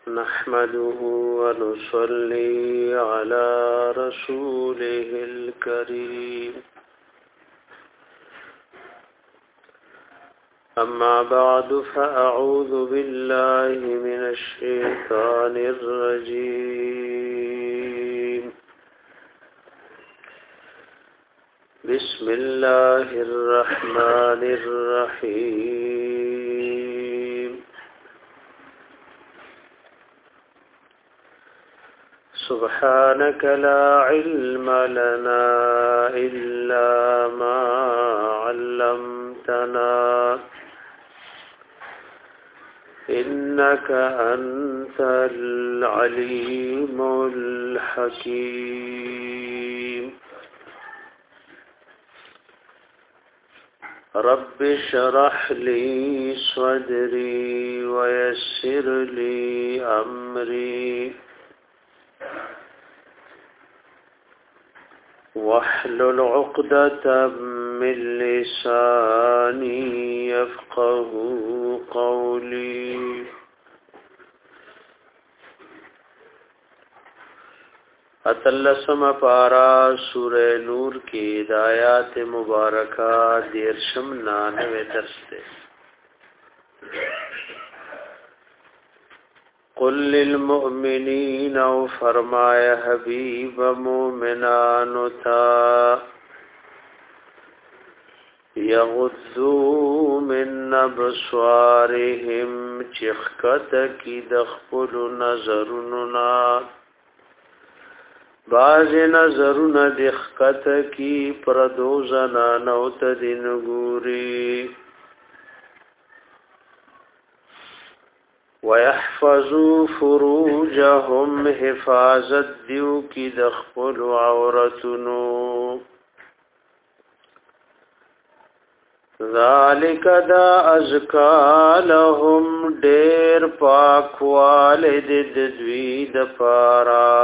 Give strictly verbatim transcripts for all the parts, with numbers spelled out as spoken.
نحمده ونصلي على رسوله الكريم أما بعد فأعوذ بالله من الشيطان الرجيم بسم الله الرحمن الرحيم سبحانك لا علم لنا إلا ما علمتنا إنك أنت العليم الحكيم رب اشرح لي صدري ويسر لي أمري واحلل عقدة من لساني يفقه قولي اتلسم پارا سورہ نور کی ہدایات مبارکہ دیرشم نانوے درس دے قل للمؤمنین او فرمایا حبیب مومنانو تا یغضوا من ابصارهم چخکت کی دخپل نظرنا باز نظرن دخکت کی پردو زنانو تدین گوری ويحفظوا فروجهم حفاظت دیو کی دخپل عورتنو ذالک دا ازکا لهم دیر پاک والد دوید پارا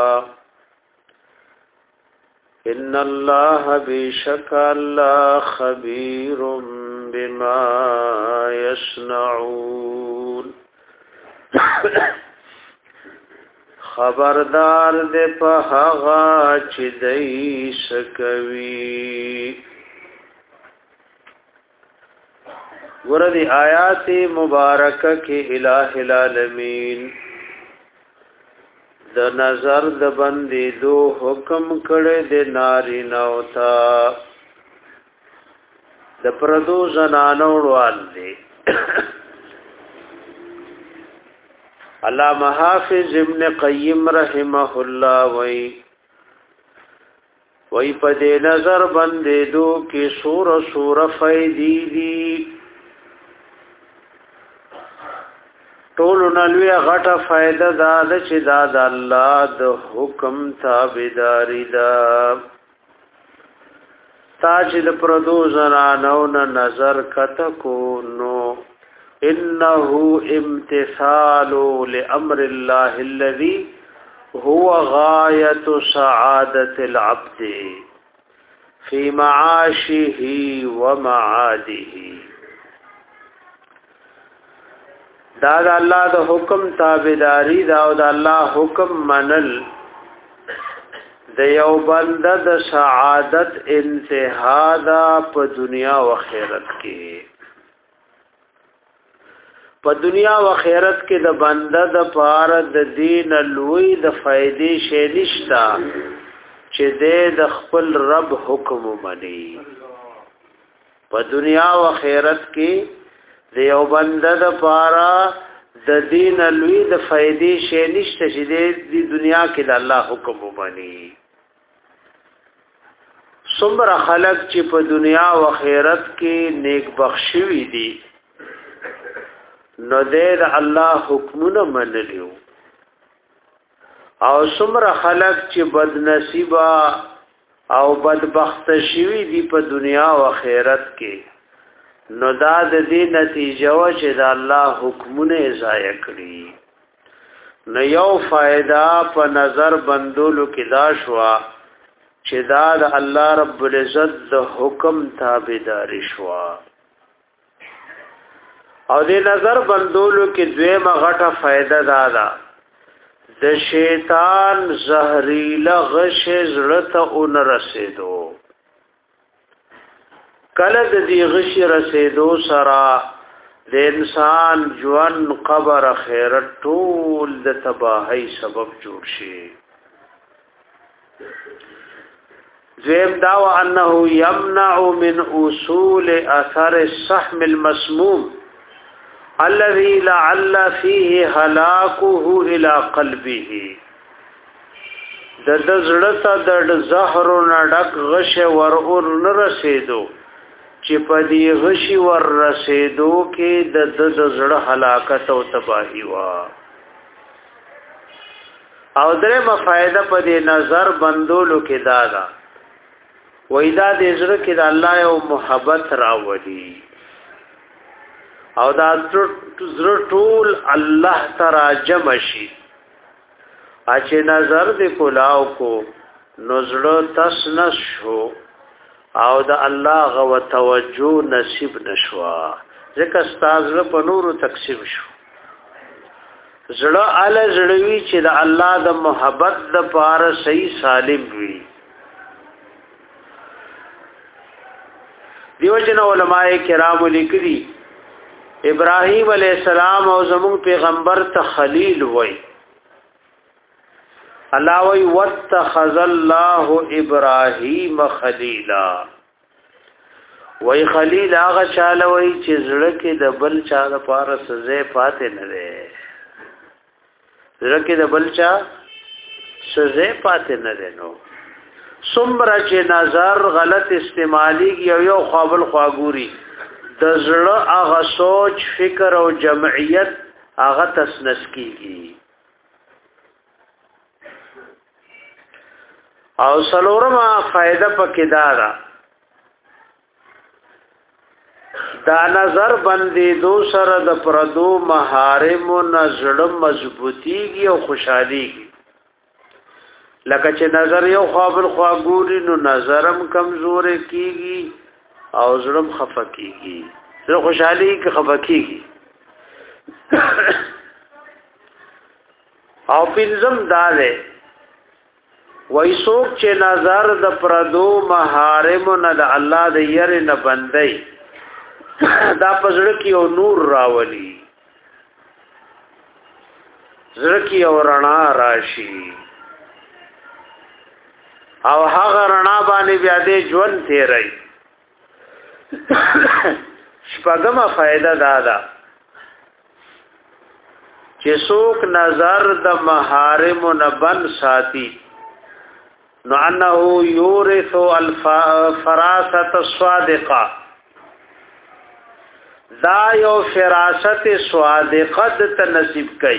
ان اللہ بیشک اللہ خبیر بما یصنعون خبردار دے په هغه چې دای سکوي ورته آیات مبارکه کې الٰه العالمین د نظر د بندې دو حکم کړه د ناری نوتا د پردو زنانو والے علامہ حافظ ابن قیم رحمہ اللہ وی وی پدے نظر بندے دو کی سور سور فیدی دی ټولو نلوی غټه فائدہ دا د چې دا د الله د حکم تابعداري دا تاج د پردو زنانو نظر کته کو نو انه امتثال لامر الله الذي هو غايه سعاده العبد في معاشه ومعاده دا د الله د حکم تابعداري دا او د الله حکم منل د یو بنده د سعادت انتها دا په دنیا او آخرت کې په دنیا او آخرت کې د بنده د پاره د دین لوی د فائدې شې نشتا چې د خپل رب حکم ومني په دنیا او آخرت کې د یو بنده د پاره د دین لوی د فائدې شې نشته چې د دنیا کې د الله حکم ومني څومره خلق چې په دنیا او آخرت کې نیک بخشوي دي نو دې الله حکمونه منلیو او څومره خلق چې بد نصیبا او بدبخت شوي دي په دنیا او آخرت کې نو دا د دې نتیجه و چې د الله حکمونه ضایع کړی نو یو فائدہ په نظر بندولو کې دا شوا چې دا د الله رب العزت د حکم تابعداري شوا او دې نظر بندولو کې دویمه غټه فائدہ دا ده د شیطان زهريله غش زړه ته اون رسیدو کله د دې غش رسیدو سره د انسان ژوند قبر خیرت ټول د تباہی سبب جوړ شي ذم دعوا انه يمنع من اصول اثر السهم المسموم الذي لعل فيه هلاكه الى قلبه د دزړه د زهر نډک غش ورور نه رسیدو چې په دې غشي ور رسیدو کې د د زړه هلاکت او تباہی وا او درې مفایده په دې نظر بندولو کې دادا وېدا دې زړه کې د الله او محبت راوړي او دا زړه ټول الله تعالی جمع شي اچې نظر دې کولاو کو نظر تس نشو او د الله غو توجه نصیب نشوا ځکه استاد په نورو تقسیم شو زړه ال زړوي چې د الله د محبت د پاره صحیح سالم وي دیو جن علماء کرام لیکلي ابراهيم عليه السلام او زمون پیغمبر ته خلیل وای الله وی واتخذ الله ابراهيم خليلا وی خلیل هغه چاله وی چې زړه کې د بل چا لپاره سزا پاتې نه ده زړه کې د بل چا سزا پاتې نه ده نو څومره چې نظر غلط استعمالي یو یو خوابل خواګوري د زړه هغه سوچ فکر او جمعیت هغه تسنس کیږي او سلورمه فائدہ پکې دارا دا نظر بندي دو سره د پردو محارم او نظر مضبوطیږي او خوشحاليږي لکه چې نظر یو خوابل خواګوري نو نظرم کمزور کیږي او زړم خفه کیږي زړه خوشحالي کې خفه کیږي او پنځم داله وایسوک چې نظر د پردو محارم نه د الله د ير نه بندي دا پزړه کې او نور راولي زړه کې او رڼا راشي او هغه رڼا باندې بیا دې ژوند تیري شپږمه فائدہ دادا چې څوک نظر د محارم نه بند ساتي نو انه یورث الفراسه الصادقه دا یو فراست صادقه ته نصیب کوي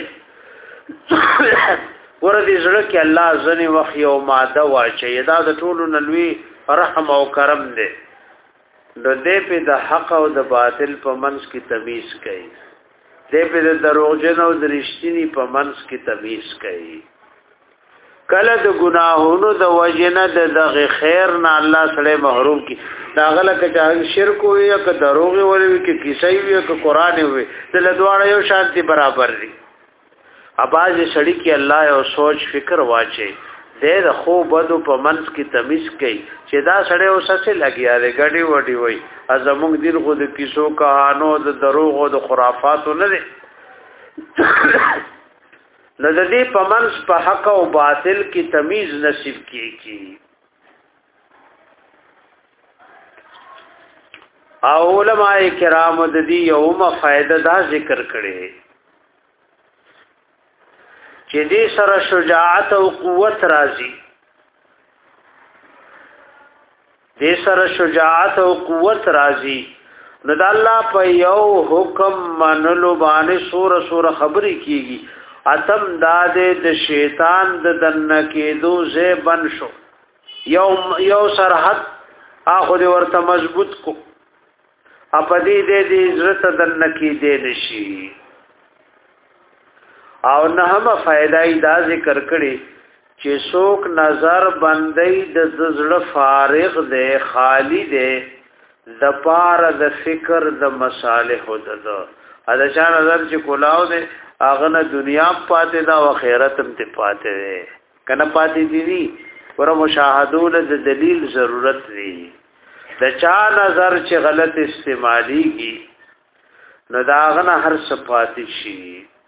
ورته زړه کې الله ځنی وخت یو ماده واچي دا د ټولو نلوي رحم او کرم دی نو دې په د حق او د باطل په منځ کې تمیز کوي دې په د دروغجن او د رښتینی په منځ کې تمیز کوي کله د ګناهونو د وجنه د دغه خیر نه الله سره محروم کی دا غله کې شرک وي یا که دروغ وي کې کیسې وي که قران وي د لدواړه یو شانتي برابر دي اباز سړی کې الله او سوچ فکر واچي دې د خو بدو په منځ کې تمیز کوي چې دا سړی اوسه لګیا دی غړي وډي وي ازموږ دین خو د کیسو کہانو د دروغ او د خرافاتو نه دي نو د دې په منځ په حق او باطل کې تمیز نصیب کیږي او علماء کرام د دې یومه فائدہ دا ذکر کړي چې دې سره شجاعت او قوت راځي دې سره شجاعت او قوت راځي نو د الله په یو حکم منلو باندې سور سور خبري کیږي اتم داده د شیطان د دنه کېدو زه بن شو یو یو سرحد اخو دې ورته مضبوط کو اپدې دې دې عزت دنه کې دې نشي او نه هم فائدای دا ذکر کړي چې څوک نظر بندي د زړه فارغ دی خالی دی د پار د فکر د مصالح د دا دا چا نظر چې کولاو دی هغه نه دنیا پاتې دا او آخرت هم ته پاتې ده کنه پاتې دي ور مشاهدون د دلیل ضرورت دی د چا نظر چې غلط استعماليږي نو دا غنه هر صفات شي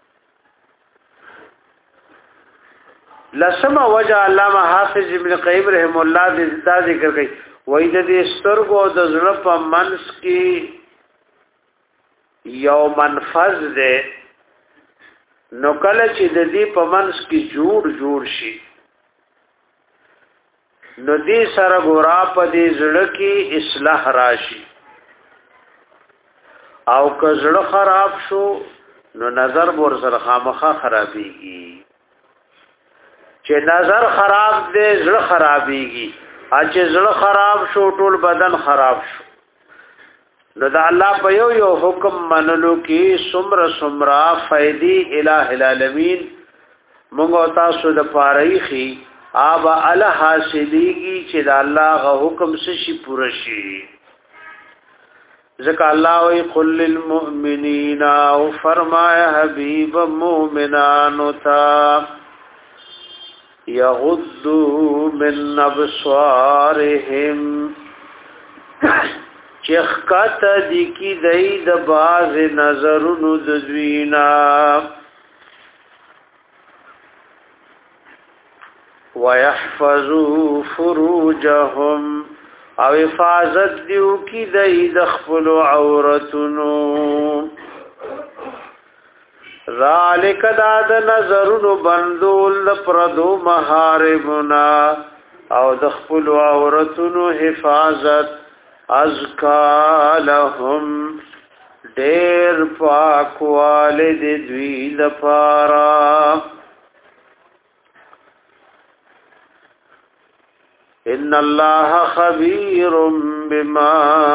لسما وجه علامه حافظ ابن قیم رحم الله دا ذکر کوي وای د دې سترګو د زړه په منس کې یو منفذ ده نو کله چې د دې په منس کې جوړ جوړ شي نو دې سره ګورا په دې زړه کې اصلاح راشي او که زړه خراب شو نو نظر ور سره خامخا خرابيږي چې نظر خراب دې زړه خرابيږي ا چې زړه خراب شو ټول بدن خراب شو نو دا الله په یو یو حکم منلو کې سمر سمرا فائدې الہ العالمین موږ تاسو د پاره آب ال حاصلېږي چې د الله غ حکم سشي پوره شي ځکه الله وی قل للمؤمنین او فرمایا حبیب مؤمنانو تا یغضوا من ابصارهم چخکت دی کی دای د باز نظرونو د دوینا ويحفظوا فروجهم او حفاظت دیو کی دای د خپل عورتونو ذالک دا د نظرونو بندول پردو محارمنا او د خپل عورتونو حفاظت ازکا لهم ډیر پاک والد دوی لپاره ان الله خبير بما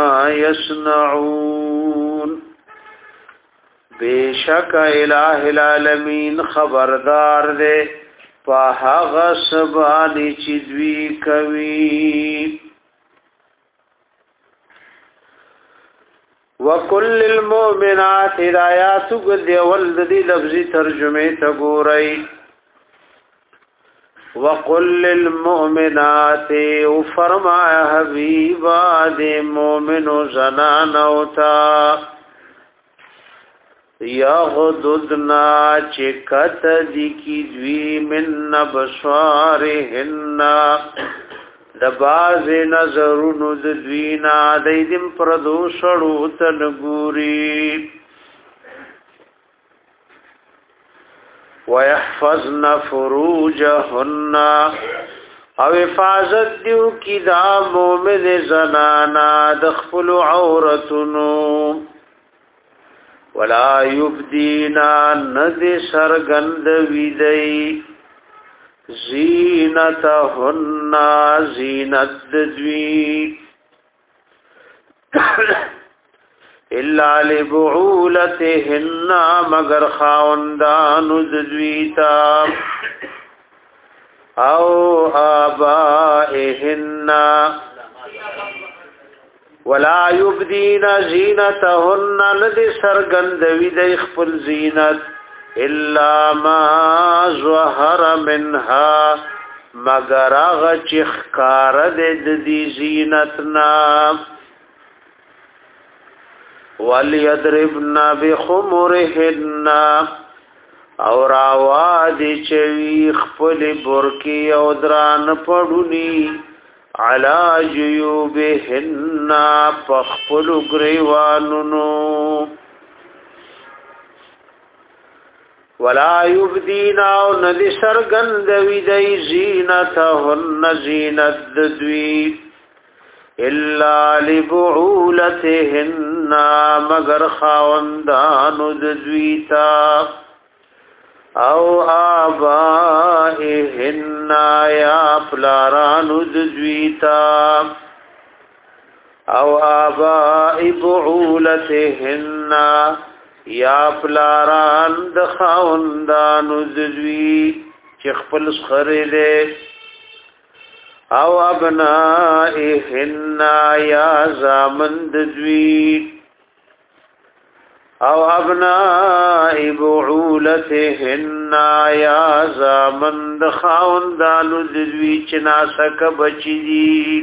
يصنعون بیشک الہ العالمین خبردار دے په هغه سبانی چې دوی کوي وکل المؤمنات ہدایات گل ولد دی لفظی ترجمه ته ګورئ وقل للمؤمنات او فرمایا حبیبا دے مومن زنانو تا یغددنا چکت دی کی دوی من بصارهن دباز نظرونو دوینا دیدم پردو شڑو تنگوری ويحفظن فروجهن او حفاظت دیو کی دا مومن زنانا دخفل عورتنو ولا یبدینا ند سرگند ویدئی زینتهن زینت دوی الا لبعولتهن مگر خاوندان ذویتا او آبائهن ولا يبدين زینتهن لدی سرگندوی د خپل زینت الا ما ظهر منها مگر هغه چې ښکار د دې زینتنا وليضربن بخمرهن اور آواد چوی خپل برکی او دران پړونی علا جیوبهن پخپل گریوانونو ولا یبدین او ندی سرگند ویدی زینتهن زینت دوی الا لبعولتهن مگر خاوندان دویتا او آبائهن یا پلاران دویتا او آبائی بعولتهن یا پلاران د خاوندان دوی چې خپل خره دې او ابنائهن یا زامن دوی او ابناء بعولتهن یا زامن د خاوندانو د دوی چې ناسک بچی دي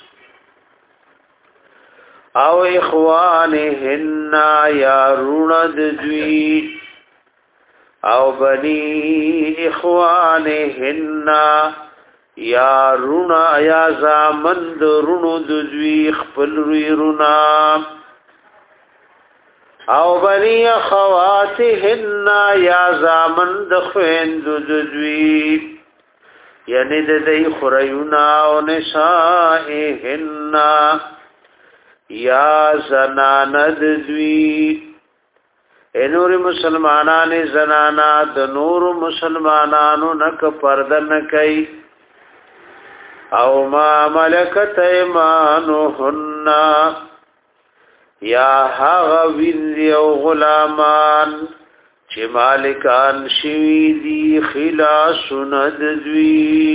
او اخوانهن یا رونه د دوی او بنی اخوانهن یا رونه یا زامن د رونو د دوی خپل رویرونا او بنی خواتهن یا زامن د خويند د دوی یعنی د دې خریونا او نسائهن یا زناند دوی انور مسلمانان زنانا د نور مسلمانانو نک پرده نکي او ما ملکت ایمانهن یا هغه ویل او غلامان چې مالکان شوی دی خلاص ند دوی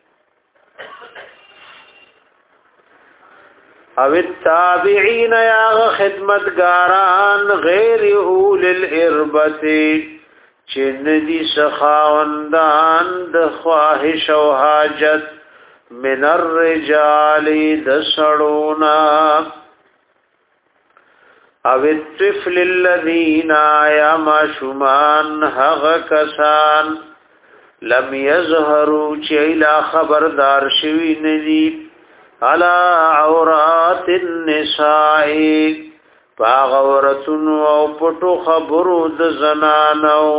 او التابعین یا خدمتگاران غیر اول الاربت چې ندی سخاوندان د خواهش او حاجت من الرجال د سړونا او الطفل الذين يما شمان هغ کسان لم يظهروا چیلا خبردار شوی ندی علا عورات النساء پاغورتن او پټو خبرو د زنانو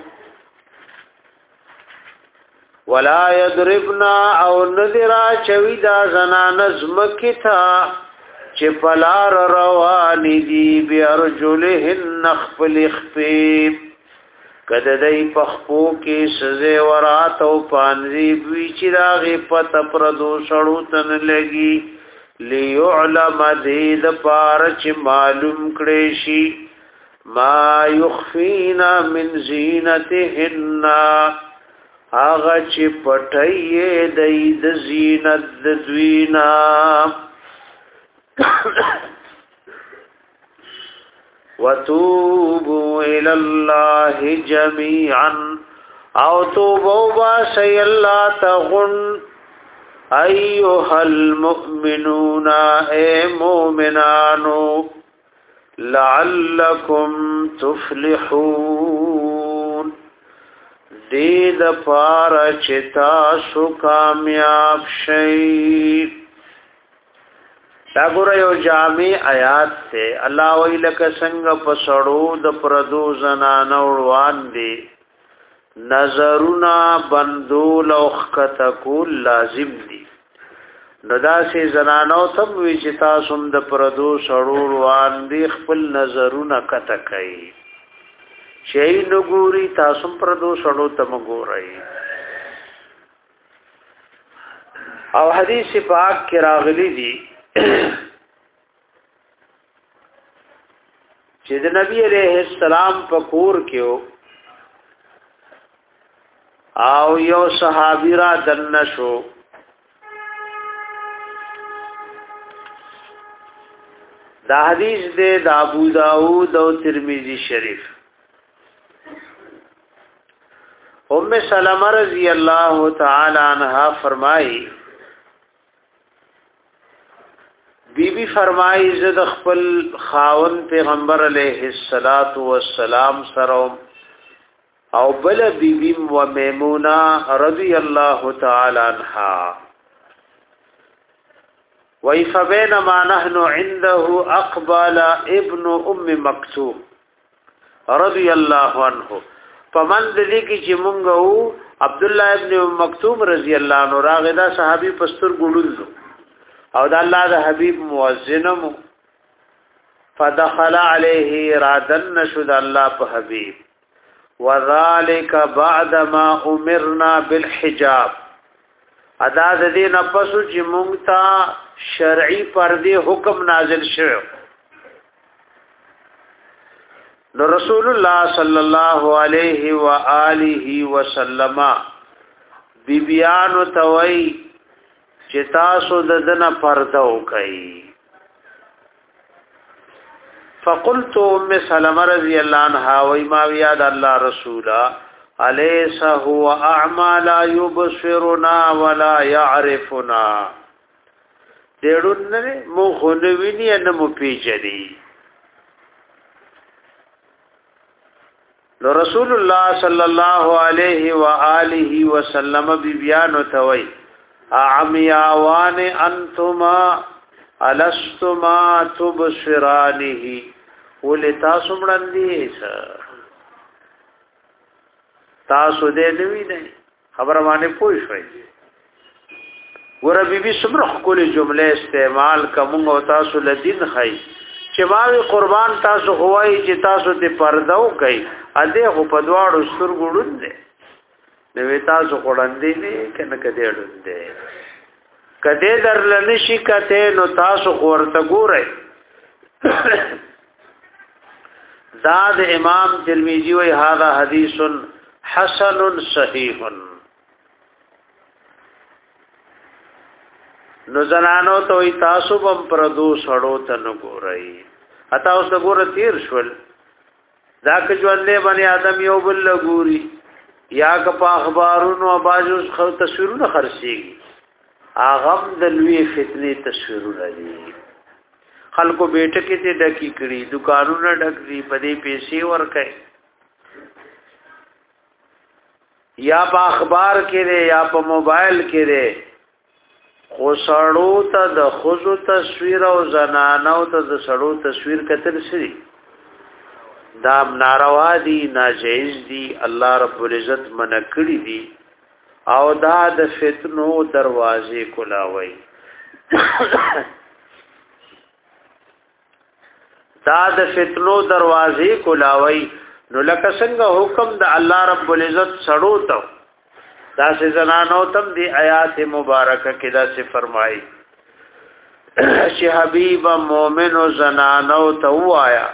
ولا يضربنا او نذرا چویدا زنان زمکتا چې پلار روان دي بیارجلهن خپل خفیب کده دای پخپو کې سزه ورات او پانزی وی چې راغه پت پردو شړو تن لګي ليعلم دید پار چې معلوم کړي شي ما يخفينا من زینتهن هغه چې پټي دای د زینت د دوینا وتوبوا الى الله جميعا او توبوا باسي الله تغن ايها المؤمنون اي مؤمنانو لعلكم تفلحون دید پار چتا سو کامیاب شئ دا ګور یو جامع آیات ته الله ویلک څنګه پسړو د پردو زنانو روان دي نظرنا بندول او خطکول لازم دي ندا سي زنانو تم وی چې تاسو د پردو سړو روان دي خپل نظرونه کته کوي شي نګوري تاسو پردو سړو تم ګورئ او حدیث پاک کې راغلي دي چې د نبی عليه السلام په کور کې او یو صحابي را دنه شو دا حدیث دے دا ابو داود او ترمذی شریف ام سلمہ رضی اللہ تعالی عنہا فرمائی بی بی فرمائی زد خپل خاون پیغمبر علیہ الصلات والسلام سره او بل بی بی و میمونہ رضی اللہ تعالی عنہا وی فبینما نحن عنده اقبال ابن ام مکتوم رضی اللہ عنہ فمن دلی کی چې مونږ وو عبد الله ابن ام مکتوم رضی الله عنه راغدا صحابي پستر ګړل او د الله د حبيب مؤذنم فدخل عليه رادن شد الله په حبيب وذلك بعد ما امرنا بالحجاب ادا د دې نه پسو چې مونږ ته شرعي پردې حکم نازل شوه نو رسول الله صلی الله علیه و آله وسلم بیبیانو توي چې تاسو د دنه پرده وکړي فقلت ام سلمہ رضی اللہ عنہا وما یاد الله رسولا الیس هو اعمى لا يبصرنا ولا يعرفنا دیړو نه مو خونویني نه مو پیچدي. نو رسول الله صلی الله علیه و آله وسلم بی بیان توي اعمیاوان انتما الستما تبصرانه ولتا سمړندې تاسو دې نوی نه خبره باندې پوه شئ. ور بی بی سمره کولې جمله استعمال کوم او تاسو لدین خای چې باوی قربان تاسو هوای چې تاسو ته پردو کوي ا دې خو په دواړو سترګو ډوندې نو تاسو قرندې نه کنه کدی ډوندې کدی درل نشي کته نو تاسو ورته ګورئ. زاد امام ترمذی وی هذا حدیث حسن صحیح. نو زنانو ته تاسو بم پردو سړو ته نو ګورئ اته اوس ګور تیر شول دا که ژوندې باندې آدم یو بل ګوري یا که په اخبارونو بازو خو تصویرونه خرڅيږي اغم د لوی فتنې تصویرونه دي خلکو بیٹه کې ته ډکی کړي دکانونه ډکړي پدې پیسې ورکړي یا په اخبار کې لري یا په موبایل کې لري خو سړو ته د خوځو تصویر او زنانو ته د سړو تصویر کتل سي دا ناروا دي ناجیز دي الله رب العزت منع کړی دي او دا د فتنو دروازې کولاوي. دا د فتنو دروازې کولاوي نو لکه څنګه حکم د الله رب العزت سړو ته دا سه زنانو تم دی آیات مبارکه کې دا څه فرمایي چې حبیب مومن او زنانو ته وایا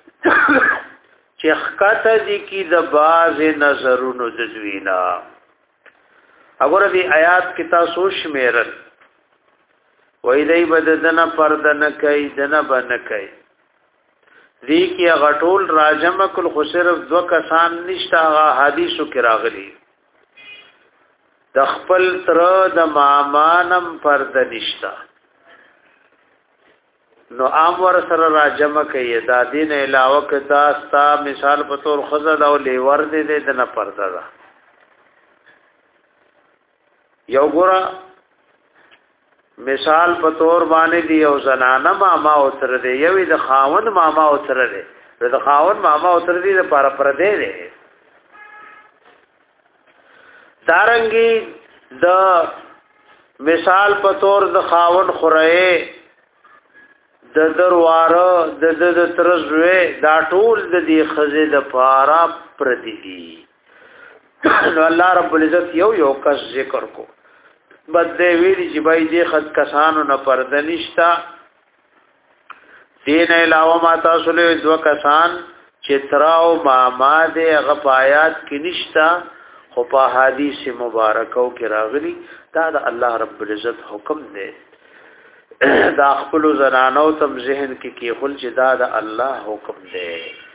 چې خکته دي کې د باز نظرونو د دوینا وګوره دی آیات کې تاسو شمیرل وای دی بددنه پردنه کوي دنه بنه کوي دی کې غټول راجم کل خو صرف دو کسان نشته هغه حدیثو کې راغلي د خپل تر د مامانم پرد نشتا نو امر سره راجمه کوي دا دین علاوه کدا ستا مثال په تور خزد او لیور دې دې نه پرده دا یو ګورا مثال په تور باندې دی یو زنانه ماما او تر دې یوې د خاوند ماما او تر دې د خاوند ماما او تر دې لپاره پرده دې دارنګي د مثال په تور د خاون خورئ د درواره د د ترزوې دا ټول د دې خزې د پارا پردي نو الله رب العزت یو یو کس ذکر کو بد دې ویلي چې بای دې خد کسانو نه پرده نشتا دین علاوه ما تاسو له دوه کسان چې تراو ماما دې غفایات کې نشتا خو په حدیث مبارکو کې راغلي دا د الله رب العزت حکم دی دا خپل زنانو تم ذهن کې کې خل چې دا د الله حکم دی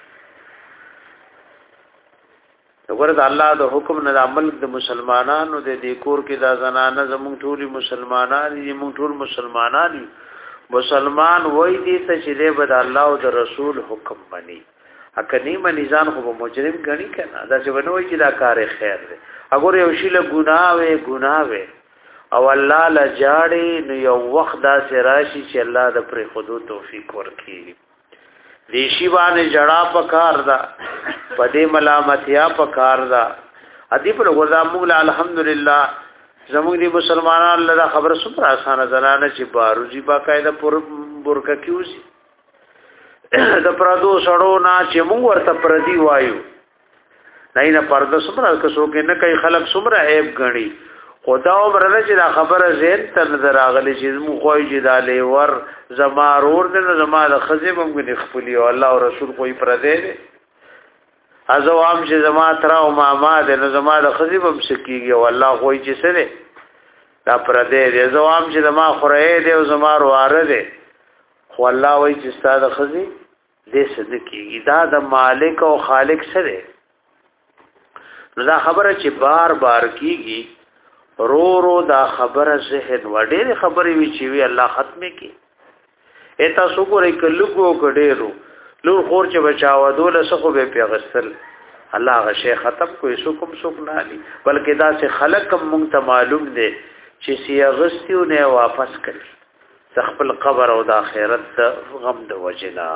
وګوره د الله د حکم نه عمل د مسلمانانو د دې کور کې دا زنانه زموږ ټول مسلمانان دي موږ ټول مسلمانان مسلمان وای دي ته چې د بد الله او د رسول حکم مني اکنی منیزان خو مجرم غنی کنه دا چې ونوي چې دا کار خیر دی اگر یو شی له ګناه وې ګناه وې او الله لجاړي نو یو وخت دا سراشي چې الله د پر خودو توفیق ورکړي دې شی باندې جړه پکار دا پدې ملامتیا پکار دا ادي په ګوردا موږ الحمدلله زموږ دي مسلمانانو له خبر سپر اسانه زنانه چې باروزی باقاعده پر برکه کیوسی د پردو سړو نه چې موږ ورته پردي وایو نه نه پرده سمره کسو کې نه کوي خلک سمره عیب غني خدا عمره چې دا خبره زین ته نظر اغلی چې موږ خوای چې دا لیور زمارور نه زما د خزم موږ نه خپلی او الله او رسول کوئی پرده دي ازوام چې زما تر او ماما د زما د خزم هم سکیږي او الله کوئی چې سره دا پرده دي ازوام چې زما خوره دي او زما واره دي خو الله وای چې ستاسو خزي دې صدقي دا د مالک او خالق سره نو دا خبره چې بار بار کیږي رو رو دا خبره ذهن وړې خبرې وی چې وی الله ختمه کی اته سو ګورې کلهګو کډېرو لور خور چې بچاو دول سخو به پیغستل الله غشي ختم کوئی سکم سک نه علي بلکې دا سه خلق مونږ ته معلوم دي چې سیغستیو نه واپس کړي خپل قبر او د آخرت غم د وجنا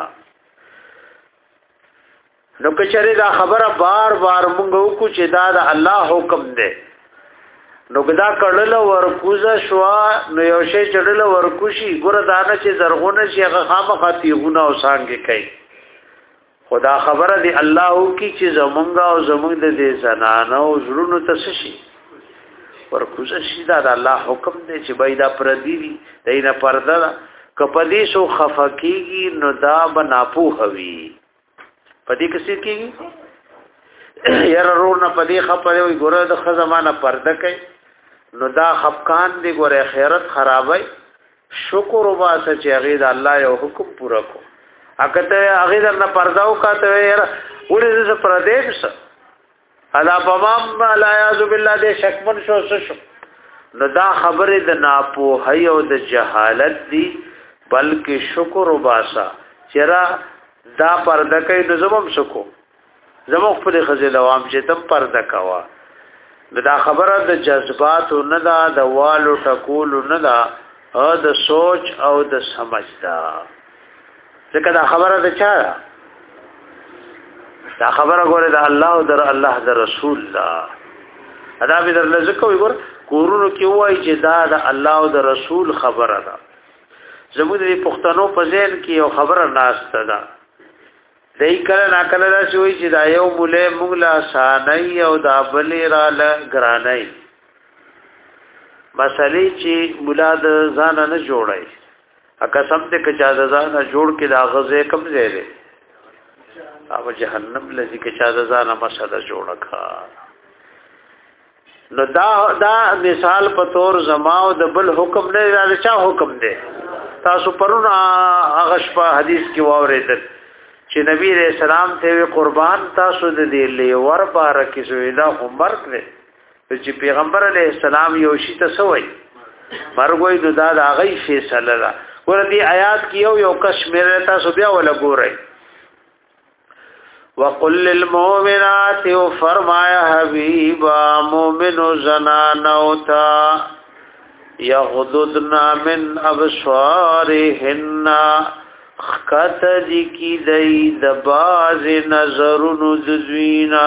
نو کچره دا خبره بار بار مونږ وکړو چې دا د الله حکم دی نو کدا کړل ورکوزه شوا نو یو شی چړل ورکوشي ګور دانه چې زرغونه شي هغه خامخاتیغونه او سانګه کوي خدا خبره دی الله کی چې زمونږه او زمونږ د دې زنانه او زړونو تسشي ورکوزه شي دا د الله حکم دی چې بيدا پردي دی دینه پرده کپدی سو خفقیږي نو دا بناپو خوي پدې کسي کېږي یاره رور نه پدې خپره وي ګوره د خزمانه پرده کوي نو دا خفقان دی ګوره خیرت خرابای شکر وباسه چې هغه د الله یو حکم پورا کو اګه ته هغه درنه پرده وکاته یاره ولې ز پردیس الا بمام لا یاذ بالله دې شکمن شو شو نو دا خبره د ناپو هي او د جهالت دی بلکې شکر وباسه چې دا پرده کوي د زمم شکو زمم خپل خزل عوام چې تم پرده کوا دا خبره د جذبات نه دا د والو ټکول نه دا او د سوچ او د سمجھ دا ځکه دا خبره د چا دا خبره ګوره د الله او د الله د رسول الله ادا به در لزکو ګور کورونو کې وای چې دا د الله او د رسول خبره ده زموږ د پښتنو په ځین کې یو خبره ناشته ده دای کله نا کله دا شوی چې دا یو موله مولا سانای او دا بلې را لګرانای مسلې چې مولا د ځان نه جوړای ا قسم ته کچا د ځان جوړ کې دا غزه کم زیره او جهنم لذي کچا د ځان مسله جوړکا نو دا دا مثال په تور زماو د بل حکم نه دا چا حکم دی تاسو پرونه هغه شپه حدیث کې واورېدل چې نبی رسول الله ته قربان تاسو د دې لیور بار کې زویدا عمر کړ چې پیغمبر علیه السلام یو شی ته سوې مرګوي د دا غي فیصله را ور دي آیات کې یو یو کشمیر تاسو بیا ولا ګورئ وقل للمؤمنات فرمایا حبیبا مؤمن زنانو تا یغضضن من ابصارهن خکت دی کی دی دباز نظرونو دزوینا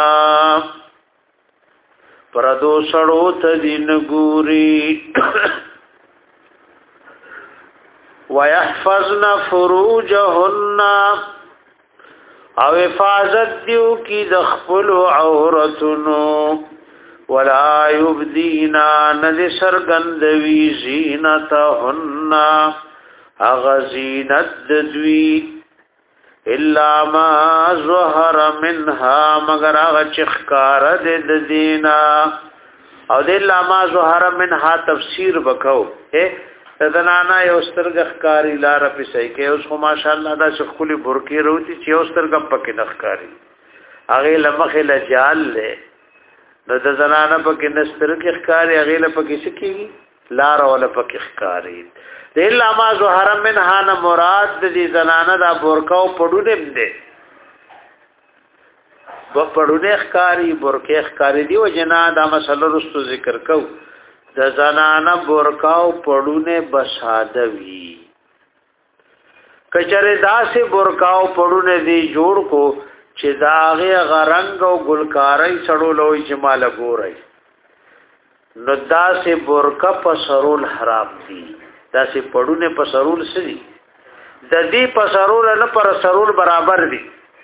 پردو سڑو تا دی نگوری ویحفظن فروجهن او حفاظت دیو کی دخپل عورتنو ولا یبدینا ند سرگندوی زینتهن اغزینت دوی الا ما ظهر منها مگر اغ چخکار د دینا او د الا ما ظهر منها تفسیر وکاو اے تدنانا یو سترګ ښکاری لار په صحیح کې اوس خو ماشاءالله دا شخولي برکی وروتي چې یو سترګ پکې نخکاری هغه لمخه لجال له د زنانه پکې نسترګ ښکاری هغه له پکې سکی لار ولا پکې ښکاری د الا ما ظهر منها نه مراد د دې زنانه دا برکاو پډونه دې په پډونه ښکاری برکه ښکاری دی او جنا دا مسله رستو ذکر کو د زنانه برکاو پړونه بسادوي کچره داسې برکاو پړونه دی جوړ کو چې داغه غرنګ او ګلکاري سړولوي جمال ګوري نو داسې برکا په سرول حرام دي داسې پړونه په سرول سړي د دې په سرول نه پر سرول برابر دي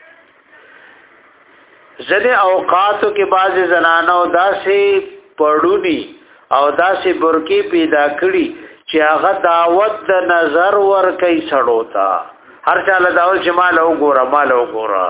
ځنه اوقاتو کې بعض زنانه او داسې پړونی او داسې برکی پیدا کړي چې هغه دعوت د نظر ور کوي سړوتا هر چاله داول چې مال او ګوره مال او ګوره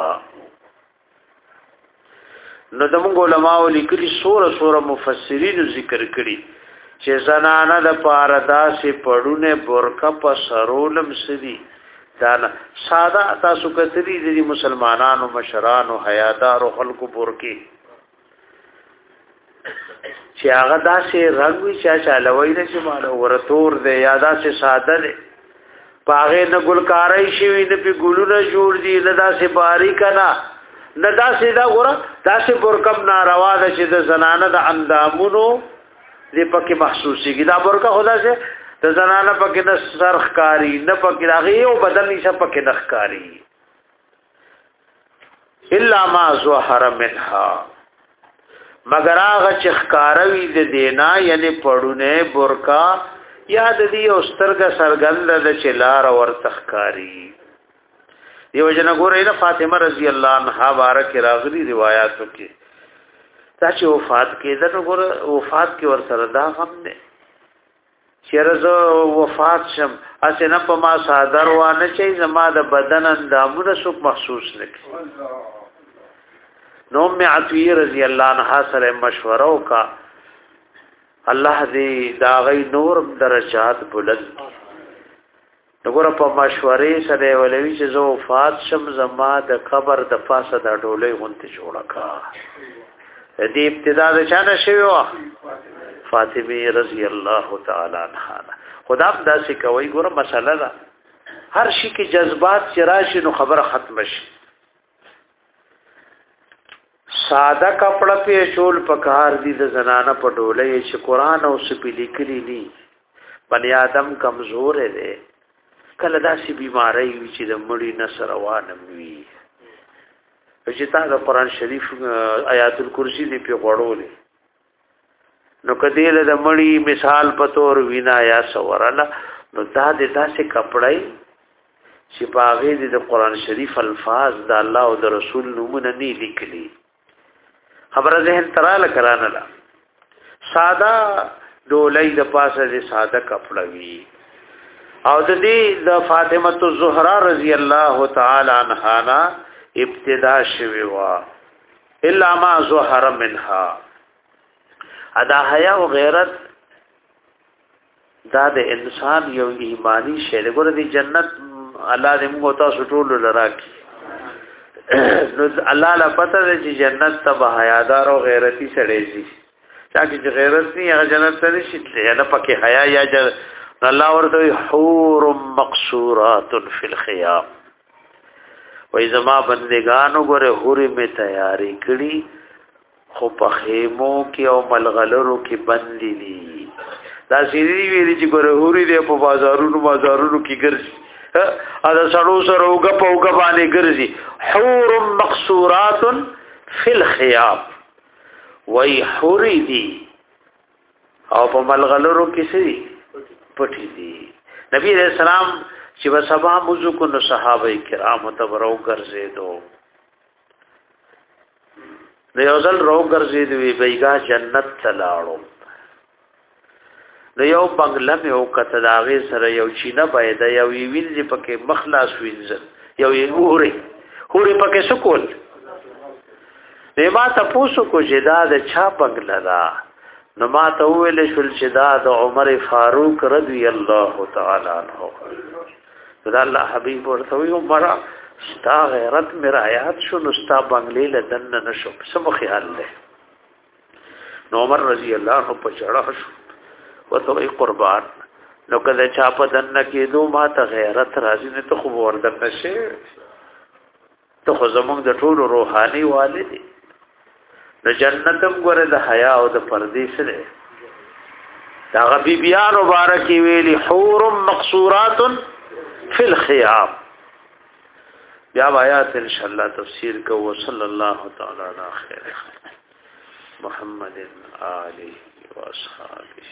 نو د موږ علماء لیکلي سوره سوره مفسرین ذکر کړي چې زنانه د پاره داسې پړونه برکه په سرولم سدي دا ساده تاسو کتري دي مسلمانانو مشرانو حیادارو خلقو پورکی چې هغه داسې رنگ وي چې چالوي نه چې مال ورتور دی یا داسې ساده دی پاغه نه ګلکارای شي نه په ګلونه جوړ دي نه داسې باریک نه نه داسې دا ګوره داسې برکم ناروا ده چې د زنانه د اندامونو دې پکې محسوسي کی دا برکه خدا سے د زنانه پکې د سرخکاری نه پکې راغي او بدن نشه پکې نخکاری الا ما ظهر منها مگر هغه چې ښکاروي د دینا یعنی پړونه برکا یاد دی او سترګه سرګند د چلار اور تخکاری دیو جن ګورې نه فاطمه رضی الله عنها بارک راغلي روایتو کې دا چې وفات کېده نو ګور وفات کې ور سره دا غم نه چیرزه وفات شم اسنه په ما صادر وانه چې زما د بدن اندامونه سو محسوس نکړي نو می عطیه رضی الله عنها سره مشوره وکا الله دې دا غي نور درجات بلند وګوره په مشورې سره ولوي چې زه وفات شم زما د قبر د پاسه د ډولې غونته جوړه کا دې ابتدا د چانه شوی و فاطمه رضی الله تعالی عنها خدا داسې کوي ګوره مسله ده هر شي کې جذبات چې راشي نو خبره ختم شي ساده کپڑا په چول پکار دي د زنانه په ډولې چې قران او سپېلې کلی ني بني آدم کمزور دی کله داسې بیماری وي چې د مړی نصر روانم وي چې تا د قران شریف آیات الکرسی دی په غوړولې نو کدی له د مړی مثال په تور وینا یا سوراله نو دا د داسې کپړای چې باغې د قران شریف الفاظ د الله او د رسول نومونه نه لیکلي خبره ذهن تراله کرانه لا ساده ډولۍ د پاسه د ساده کپړه وی او د دې د فاطمه الزهرا رضی الله تعالی عنها ابتدا شوی وا الا ما ظهر منها ادا حیا او غیرت دا د انسان یو ایمانی شی دی ګور دی جنت الله دې موږ ته سټول لراکی نو الله لا پته دی چې جنت ته حیادار او غیرتی سړی شي چې غیرت نه هغه جنت ته نشي نه پکې حیا یا الله ورته حور مقصورات فی الخیام وای زما بندگانو ګره حورې می تیاری کړي خو په خیمو کې او ملغلرو کې بندي دي دا سری ویلي چې ګره حورې دې په بازارونو بازارونو کې ګرځي ا دا سړو سره وګ په وګ باندې ګرځي حور مقصورات فی الخیام وای حورې دي او په ملغلرو کې سری پټی دي نبی رسول سلام چې په سبا موضوع کو نو صحابه کرام ته ورو ګرځېدو نو یو ځل رو ګرځېدو وی بیګا جنت تلاړو نو یو بنگله مې او کته داغه سره یو چینه پیدا یو ویل چې پکې مخلاص وینځل یو یې ووري ووري پکې سکول نه ما تاسو کو جدا د چا بنگله دا نو ما ته ویل شول چې دا د عمر فاروق رضی الله تعالی عنہ دا الله حبیب ورته وی عمر ستا غیرت میرا آیات شو نو ستا بنگلې لدن نشو سم خیال له نو عمر رضی الله عنہ په چړه شو وته وی قربان نو کله چا په دن کې دو ما ته غیرت راځي نه ته خو وردن نشي ته خو زمونږ د ټولو روحاني والد د جنتم ګره د حیا او د پردې سره دا غبي بیان مبارک ویلي حور مقصورات فی الخیام بیا آیات ان شاء الله تفسیر کو صلی الله تعالی علی خیر محمد آله و اصحابہ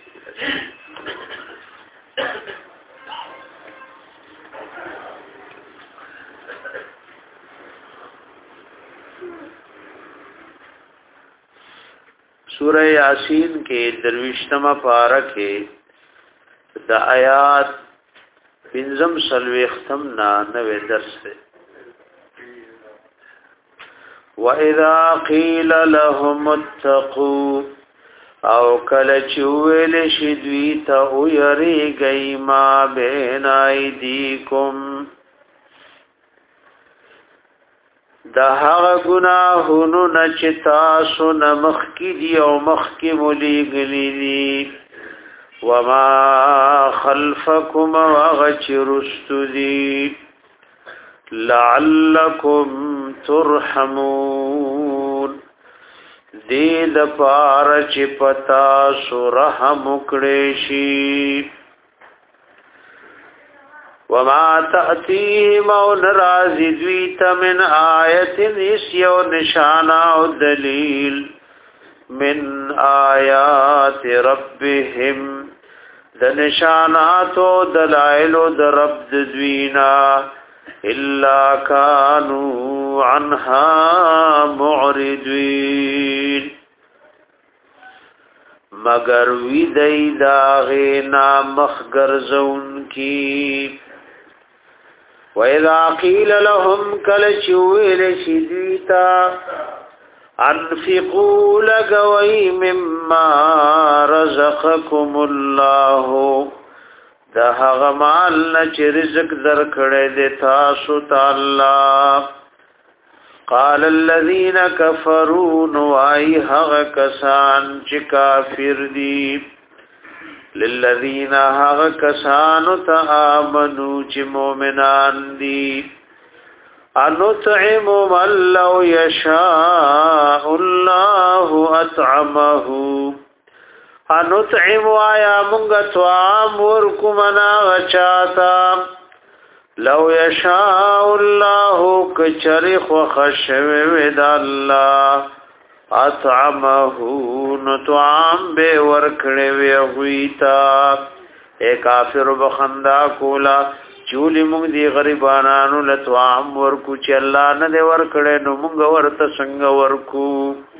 سورہ یاسین کے درویشتما پارہ کے دا آیات پنزم سلوی ختم نا نوے درس ہے وَإِذَا قِيلَ لَهُمُ اتَّقُوا او کل چویل شدوی تا اویری گئی ما بین ایدیکم د هغه ګناهونو نه چې تاسو نه مخکې دي او مخکې مليګلي دي وما خلفكم وغچرستو دي لعلكم ترحمون دې د پاره چې پتا سو رحم وکړې شي وما تأتيهم ونرازي دویت من آیت اسیو نشانا و دلیل من آیات ربهم د نشانات و دلائل د رب دوینا الا كانوا عنها معرضين مگر وی دی داغینا مخگر زون کی وَإِذَا قِيلَ لَهُمْ كَلَچُوِلَ شِدِيتَا أَنْفِقُوا لَغَوَيْ مِمَّا رَزَقَكُمُ اللَّهُ دَهَ غَمَالْ نَچ رزق در کڑے دیتا سُتا اللہ قَالَ الَّذِينَ كَفَرُوا نُوَائِ حَغَ کسان چِ کافر دی للذین هغه کسانو ته آمنو چې مؤمنان دي انطعم من لو یشاء الله اطعمه انطعم آیا مونږ توام ورکو منا غچاتا لو یشاء الله کچریخ وخشوی ود الله اطعمه نطعام بے ورکڑے وی غویتا اے کافر بخندا کولا چولی مونږ دی غریبانانو لطعام ورکو چې الله نه دی ورکړې نو مونږ ورته څنګه ورکو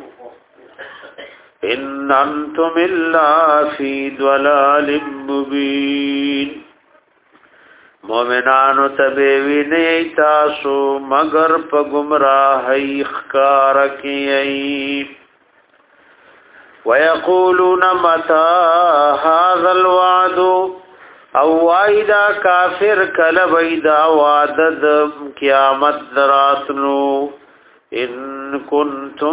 ان انتم الا فی ضلال مبین مومنانو تبوی نه تاسو مگر په گمراهی ښکار کیئی ويقولون متى هذا الوعد او وعدا کافر کله وعدا وعد قیامت دراتلو ان کنتم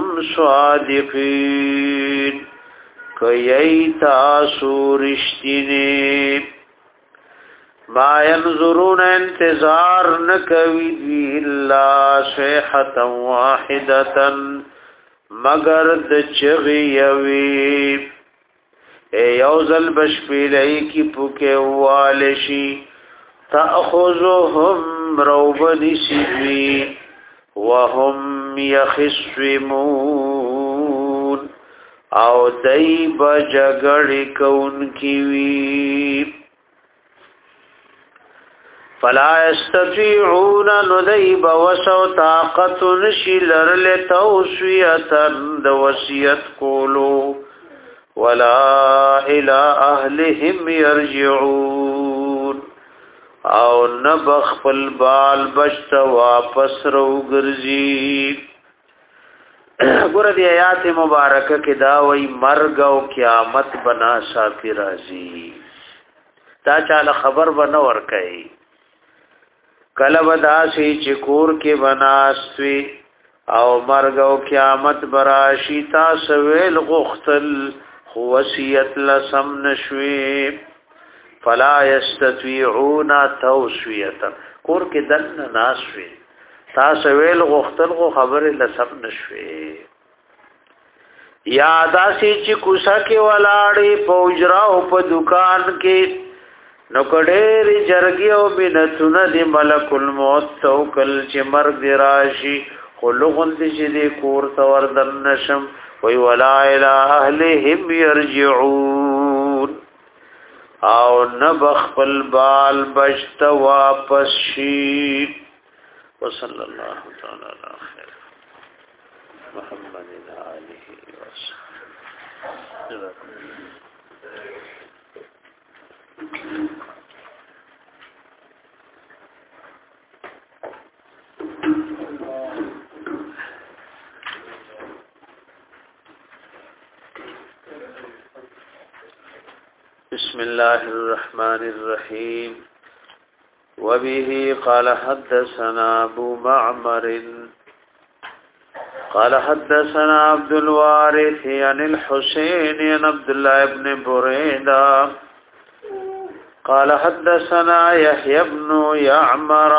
صادقین کای تاسو رښتینی ما ينظرون انتظار نکوي الا صيحه واحده مگر د چغي يوي اي يوزل بشپيلای کی پوکه والشي تاخذهم روبني سيوي وهم يخصمون او دای بجګړی کون کی وی فلا يستطيعون نذيب وسو طاقت نشلر لتوسية دوسيت قولوا ولا الى اهلهم يرجعون او نبخ البال بشت واپس رو گرزی ګور دی آیات مبارکه کې دا وای مرګ او قیامت بنا صافی راځي دا چاله خبر بنه ور کوي کله ودا سي چې کور کې بناستوي او مرګ او قیامت براشي تاسو ویل غختل وصیت لسم نشوي فلا يستطيعون توسية کور کې دن ناسوي تاسو ویل غختل غو خبره لسم نشوي یاد اسی چې کوسا کې ولاړې پوجرا او په دکان کې نو کډېری جرګي او بنتونه دی ملک الموت توکل چې مرګ راشي خلغون دي چې دی کور تور دن نشم وی ولا الى اهلهم يرجعون او نبخ بالبال بشت واپس شي وصلى الله تعالى على خير محمد آله وصحبه بسم الله الرحمن الرحيم وبه قال حدثنا ابو معمر قال حدثنا عبد الوارث عن الحسين عن عبد الله بن بريدة قال حدثنا يحيى بن يعمر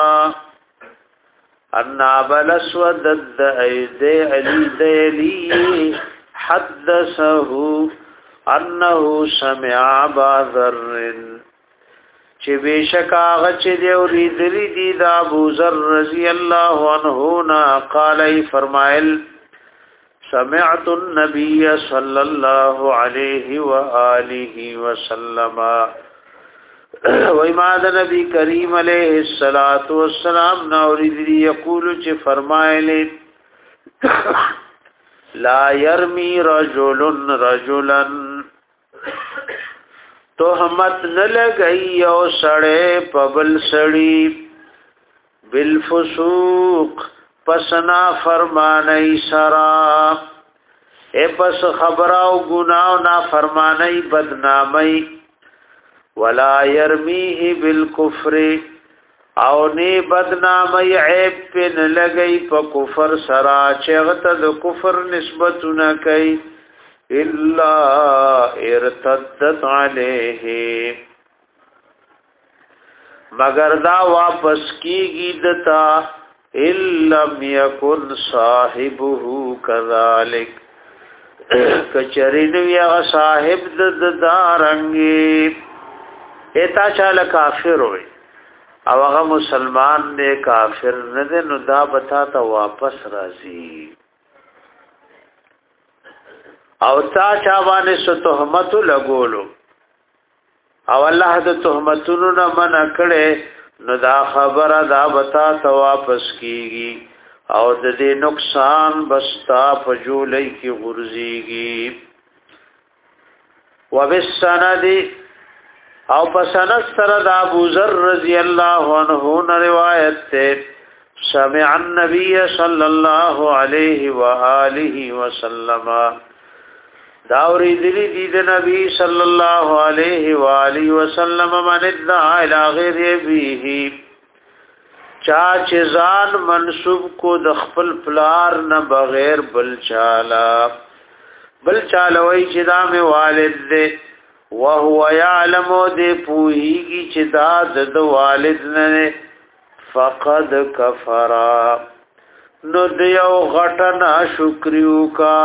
أن أبا الأسود الديلي حدثه أنه سمع أبا ذر چې بشک هغه چې دی اوریدلی دی دا ابو ذر رضی الله عنه نا قال فرمایل سمعت النبي صلى الله عليه واله وسلم وما ذا نبی کریم علیہ الصلوۃ والسلام نا اوریدلی یقول چې فرمایلی لا يرمي رجل رجلا تهمت نه لګي او سړې پبل سړی بالفسوق پسنا فرمانای سرا اے پس خبراو گناو نا فرمانای بدنامی ولا يرميه بالكفر او نی بدنامی عیب پن لګي په کفر سرا چغته د کفر نسبتونه کوي الا ارتدت علیه مگر دا واپس کیږي دتا الا یکن صاحبه کذالک کچرین یا صاحب د دارنګي اتا چاله کافر وي او هغه مسلمان دی کافر نه دی نو دا بتا ته واپس راځي او تا چا باندې څه تهمت لګولو او الله د تهمتونو نه منع کړي نو دا خبره دا بتا ته واپس کیږي او د دې نقصان بستا فجولې کی غرزيږي وبالسند او پسند سره د ابو ذر رضی الله عنه روایت ته سمع النبي صلى الله عليه واله وسلم داوری دلی دی د نبی صلی الله علیه و آله وسلم من ادعا الى غیر ابيه چا چې ځان منسوب کو د خپل پلار نه بغیر بل چالا بل چالا وای چې دا می والد دې وهو يعلم دې پوهیږي چې دا د والد نه فقد کفر نو دیو غټنا شکریو کا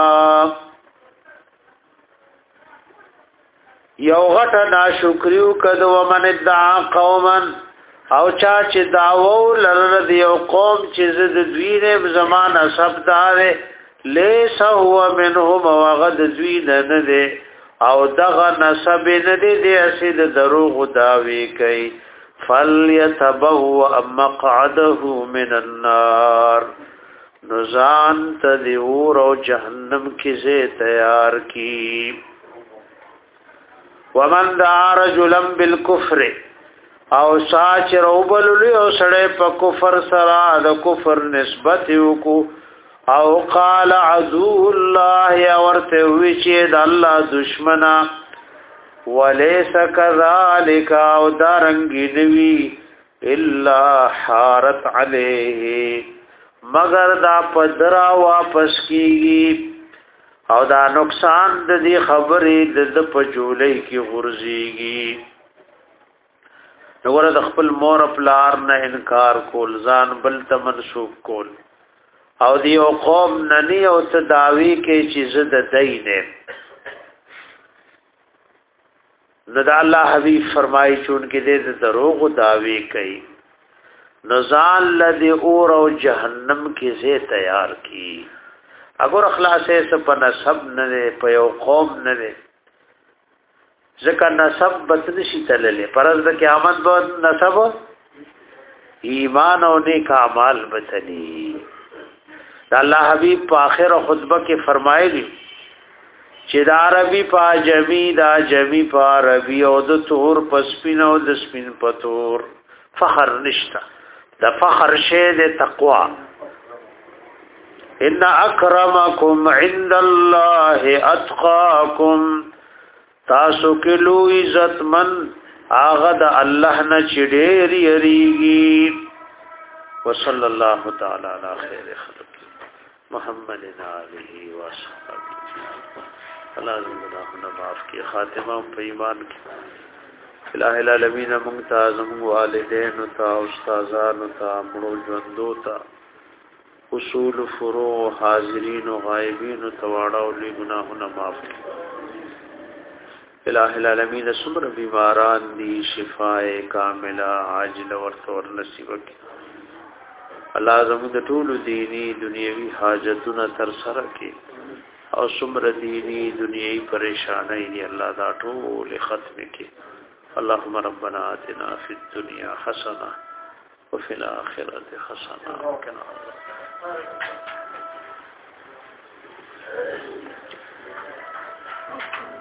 یو غټه ناشکریو کده ومن ادعا قوما او چا چې داوو لره دی یو قوم چې زد دوینه زمانہ سبدار لیس هو منهم وغد دوینه نه دی او دغه نسب نه دی دی اسید دروغ داوی کوي فليتبوا مقعده من النار نزان تدور او جهنم کی سے تیار کی ومن دعا رجلا بالكفر او ساچ روبل له سړې په کفر سره د کفر نسبت وکو او قال عدو الله ورته وی چې د الله دشمنا وليس كذلك او دارنګ نوی الا حارت عليه مگر دا پدرا واپس کیږي او دا نقصان د دې خبرې د پجولې کې غرزيږي نو ور د خپل مور پلار نه انکار کول ځان بل ته منسوب کول او دی او قوم ننی او تداوی کې چې زد دینه نو د الله حبیب فرمایي چون کې د دروغ داوی کوي نزال لدی اور او جهنم کې زه تیار کی اگر اخلاصه سپ نسب نه په یو قوم نه ځکه نسب بدل شي تللې پرز د قیامت به نسب ایمان او نیک اعمال بتلی الله حبیب په اخر خطبه کې فرمایلی چې دا عربي په جمی دا جمی په عربي او د تور پسپین او د سپین پتور فخر نشتا د فخر شه د تقوا ان اکرمکم عند الله اتقاکم تاسو کلو عزت من آغا د الله نه چډیر یریږي وصلی الله تعالی علی خیر خلق محمد علیه وصحبه الله زمنا معاف کی خاتمه په ایمان کې الہ العالمین ممتاز والدین او استادانو ته مړو ژوندو ته اصول فروع حاضرین او غایبین او تواړه او ګناهونه معاف الہ العالمین صبر بیماران دی شفاء کاملہ عاجل ورته ور نصیب کی الله زموږ ټول دینی دنیوي حاجتونه تر سره کی او صبر دینی دنیوي پریشانای دی الله دا ټول ختم کی اللهم ربنا آتنا فی الدنيا حسنه وفي الاخره حسنه وقنا عذاب